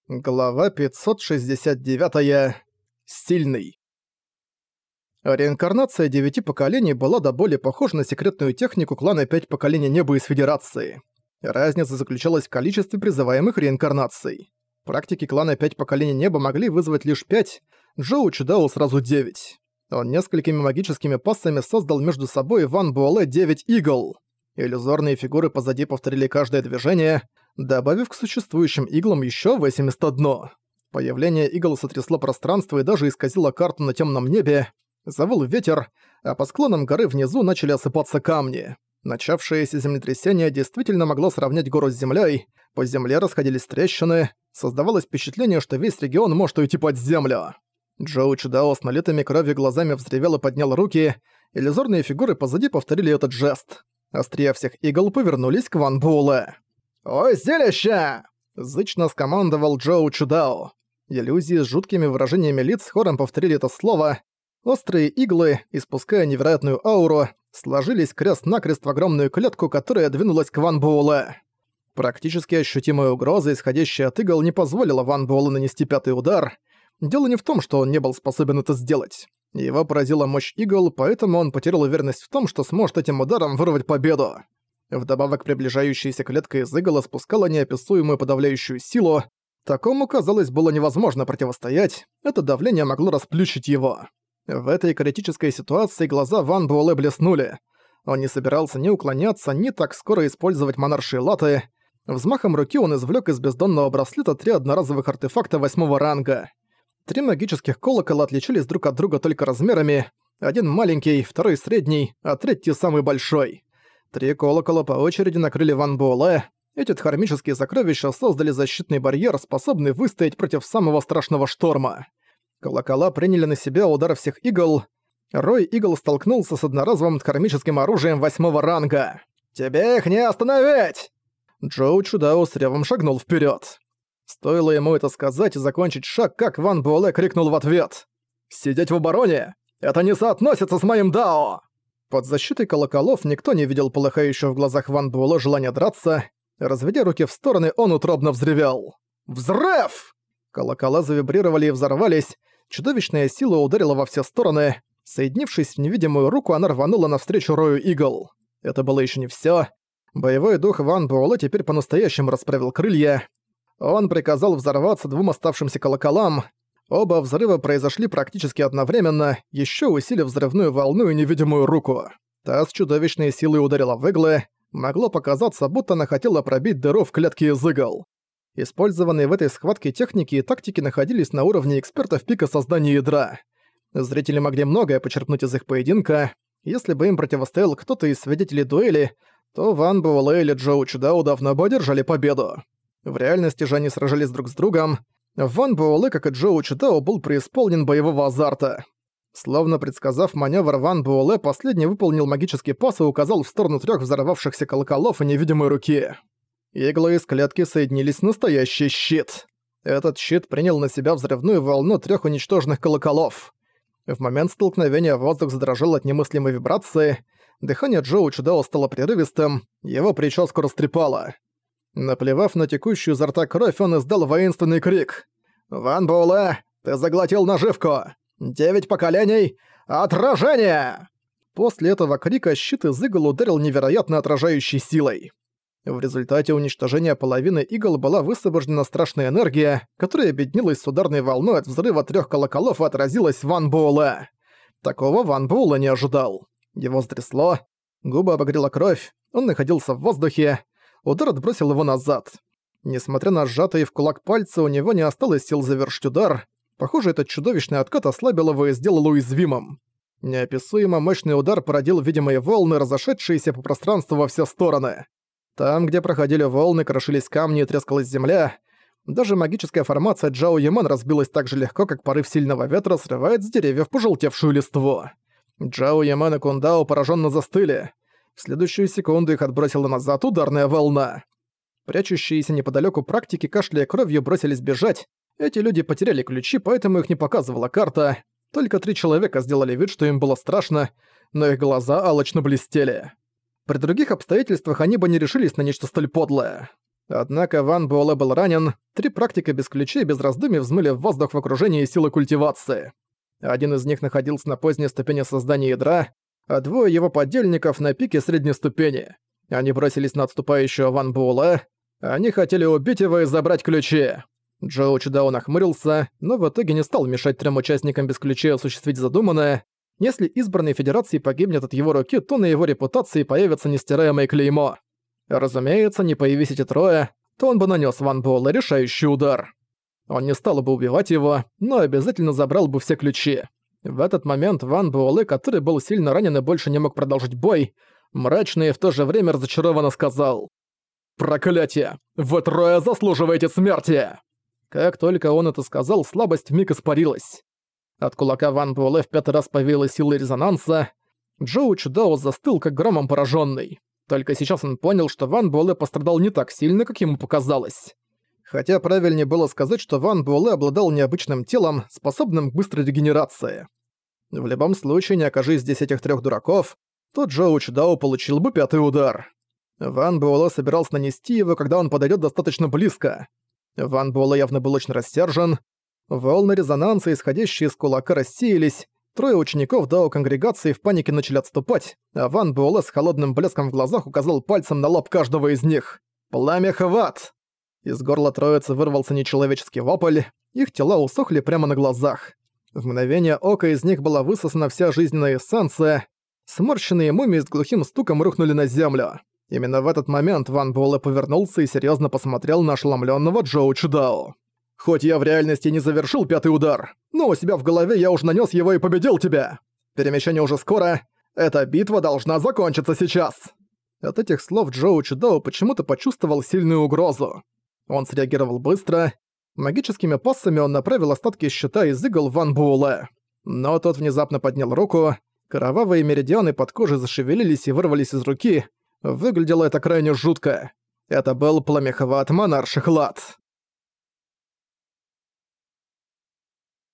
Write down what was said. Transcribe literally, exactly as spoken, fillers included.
Глава пятьсот шестьдесят девять. Сильный. Реинкарнация девяти поколений была до боли похожа на секретную технику клана Пять поколений неба из Федерации. Разница заключалась в количестве призываемых реинкарнаций. Практики клана Пять поколений неба могли вызвать лишь пять, Джоу Чудао сразу девять. Он несколькими магическими пассами создал между собой Ван Буэлэ девять игл. Иллюзорные фигуры позади повторили каждое движение, добавив к существующим иглам еще восемьдесят одно. Появление игл сотрясло пространство и даже исказило карту на темном небе. Завыл ветер, а по склонам горы внизу начали осыпаться камни. Начавшееся землетрясение действительно могло сравнять гору с землей. По земле расходились трещины. Создавалось впечатление, что весь регион может уйти под землю. Джоу Чудао с налитыми кровью глазами взревел и поднял руки. Иллюзорные фигуры позади повторили этот жест. Острия всех игл повернулись к Ван Буэлэ. «Ой, зелище!» – зычно скомандовал Джоу Чудао. Иллюзии с жуткими выражениями лиц хором повторили это слово. Острые иглы, испуская невероятную ауру, сложились крест-накрест в огромную клетку, которая двинулась к Ван Буэлэ. Практически ощутимая угроза, исходящая от игл, не позволила Ван Буэлэ нанести пятый удар. Дело не в том, что он не был способен это сделать. Его поразила мощь игл, поэтому он потерял уверенность в том, что сможет этим ударом вырвать победу. Вдобавок приближающаяся клетка из игл спускала неописуемую подавляющую силу. Такому, казалось, было невозможно противостоять, это давление могло расплющить его. В этой критической ситуации глаза Ван Буэлэ блеснули. Он не собирался ни уклоняться, ни так скоро использовать монаршие латы. Взмахом руки он извлек из бездонного браслета три одноразовых артефакта восьмого ранга. Три магических колокола отличались друг от друга только размерами. Один маленький, второй средний, а третий самый большой. Три колокола по очереди накрыли Ван Буэлэ. Эти дхармические сокровища создали защитный барьер, способный выстоять против самого страшного шторма. Колокола приняли на себя удар всех игл. Рой игл столкнулся с одноразовым дхармическим оружием восьмого ранга. «Тебе их не остановить!» Джоу Чудао с ревом шагнул вперед. Стоило ему это сказать и закончить шаг, как Ван Буэлэ крикнул в ответ. «Сидеть в обороне? Это не соотносится с моим дао!» Под защитой колоколов никто не видел полыхающего в глазах Ван Буэлэ желания драться. Разведя руки в стороны, он утробно взревел. «Взрыв!» Колокола завибрировали и взорвались. Чудовищная сила ударила во все стороны. Соединившись в невидимую руку, она рванула навстречу рою игл. Это было еще не все. Боевой дух Ван Буэлэ теперь по-настоящему расправил крылья. Он приказал взорваться двум оставшимся колоколам. Оба взрыва произошли практически одновременно, еще усилив взрывную волну и невидимую руку. Та с чудовищной силой ударила в иглы. Могло показаться, будто она хотела пробить дыру в клетке из игл. Использованные в этой схватке техники и тактики находились на уровне экспертов пика создания ядра. Зрители могли многое почерпнуть из их поединка. Если бы им противостоял кто-то из свидетелей дуэли, то Ван Буэлэ или Джоу Чудао давно бы одержали победу. В реальности же они сражались друг с другом. Ван Буэлэ, как и Джоу Чудао, был преисполнен боевого азарта. Словно предсказав маневр Ван Буэлэ, последний выполнил магический пас и указал в сторону трех взорвавшихся колоколов и невидимой руки. Иглы из клетки соединились в настоящий щит. Этот щит принял на себя взрывную волну трех уничтоженных колоколов. В момент столкновения воздух задрожал от немыслимой вибрации, дыхание Джоу Чудао стало прерывистым, его прическу растрепало. Наплевав на текущую изо рта кровь, он издал воинственный крик. «Ван Буэлэ, ты заглотил наживку! Девять поколений! Отражение!» После этого крика щит из игл ударил невероятно отражающей силой. В результате уничтожения половины игл была высвобождена страшная энергия, которая объединилась с ударной волной от взрыва трех колоколов и отразилась Ван Буэлэ. Такого Ван Буэлэ не ожидал. Его стрясло, губы обогрела кровь, он находился в воздухе, удар отбросил его назад. Несмотря на сжатые в кулак пальцы, у него не осталось сил завершить удар. Похоже, этот чудовищный откат ослабил его и сделал уязвимым. Неописуемо мощный удар породил видимые волны, разошедшиеся по пространству во все стороны. Там, где проходили волны, крошились камни и трескалась земля. Даже магическая формация Джао Яман разбилась так же легко, как порыв сильного ветра срывает с деревьев пожелтевшую листву. Джао Яман и Кундао пораженно застыли. В следующую секунду их отбросила назад ударная волна. Прячущиеся неподалеку практики, кашляя кровью, бросились бежать. Эти люди потеряли ключи, поэтому их не показывала карта. Только три человека сделали вид, что им было страшно, но их глаза алчно блестели. При других обстоятельствах они бы не решились на нечто столь подлое. Однако Ван Буэлэ был ранен, три практика без ключей без раздумий взмыли в воздух в окружении силы культивации. Один из них находился на поздней ступени создания ядра, а двое его подельников на пике средней ступени. Они бросились на отступающего Ван Буэлэ. Они хотели убить его и забрать ключи. Джоу Чудао нахмурился, но в итоге не стал мешать трем участникам без ключей осуществить задуманное. Если избранный Федерации погибнет от его руки, то на его репутации появится нестираемое клеймо. Разумеется, не появись эти трое, то он бы нанес Ван Буэлэ решающий удар. Он не стал бы убивать его, но обязательно забрал бы все ключи. В этот момент Ван Буэлэ, который был сильно ранен и больше не мог продолжить бой, мрачно и в то же время разочарованно сказал: «Проклятие! Вы трое заслуживаете смерти!» Как только он это сказал, слабость вмиг испарилась. От кулака Ван Буэлэ в пятый раз появилась сила резонанса. Джоу Чудао застыл, как громом пораженный. Только сейчас он понял, что Ван Буэлэ пострадал не так сильно, как ему показалось. Хотя правильнее было сказать, что Ван Буэлэ обладал необычным телом, способным к быстрой регенерации. В любом случае, не окажись здесь этих трех дураков, то Джоу Чудао получил бы пятый удар. Ван Буэлэ собирался нанести его, когда он подойдет достаточно близко. Ван Буэлэ явно был очень рассержен. Волны резонанса, исходящие из кулака, рассеялись. Трое учеников Дао Конгрегации в панике начали отступать, а Ван Буэлэ с холодным блеском в глазах указал пальцем на лоб каждого из них. «Пламя Хват!» Из горла троицы вырвался нечеловеческий вопль, их тела усохли прямо на глазах. В мгновение ока из них была высосана вся жизненная эссенция. Сморщенные мумии с глухим стуком рухнули на землю. Именно в этот момент Ван Буэлэ повернулся и серьезно посмотрел на ошеломленного Джоу Чудао. «Хоть я в реальности не завершил пятый удар, но у себя в голове я уже нанес его и победил тебя. Перемещение уже скоро. Эта битва должна закончиться сейчас». От этих слов Джоу Чудао почему-то почувствовал сильную угрозу. Он среагировал быстро. Магическими пассами он направил остатки щита из игл Ван Буэлэ. Но тот внезапно поднял руку. Кровавые меридианы под кожей зашевелились и вырвались из руки. Выглядело это крайне жутко. Это был пламя Хват Монарших Лад.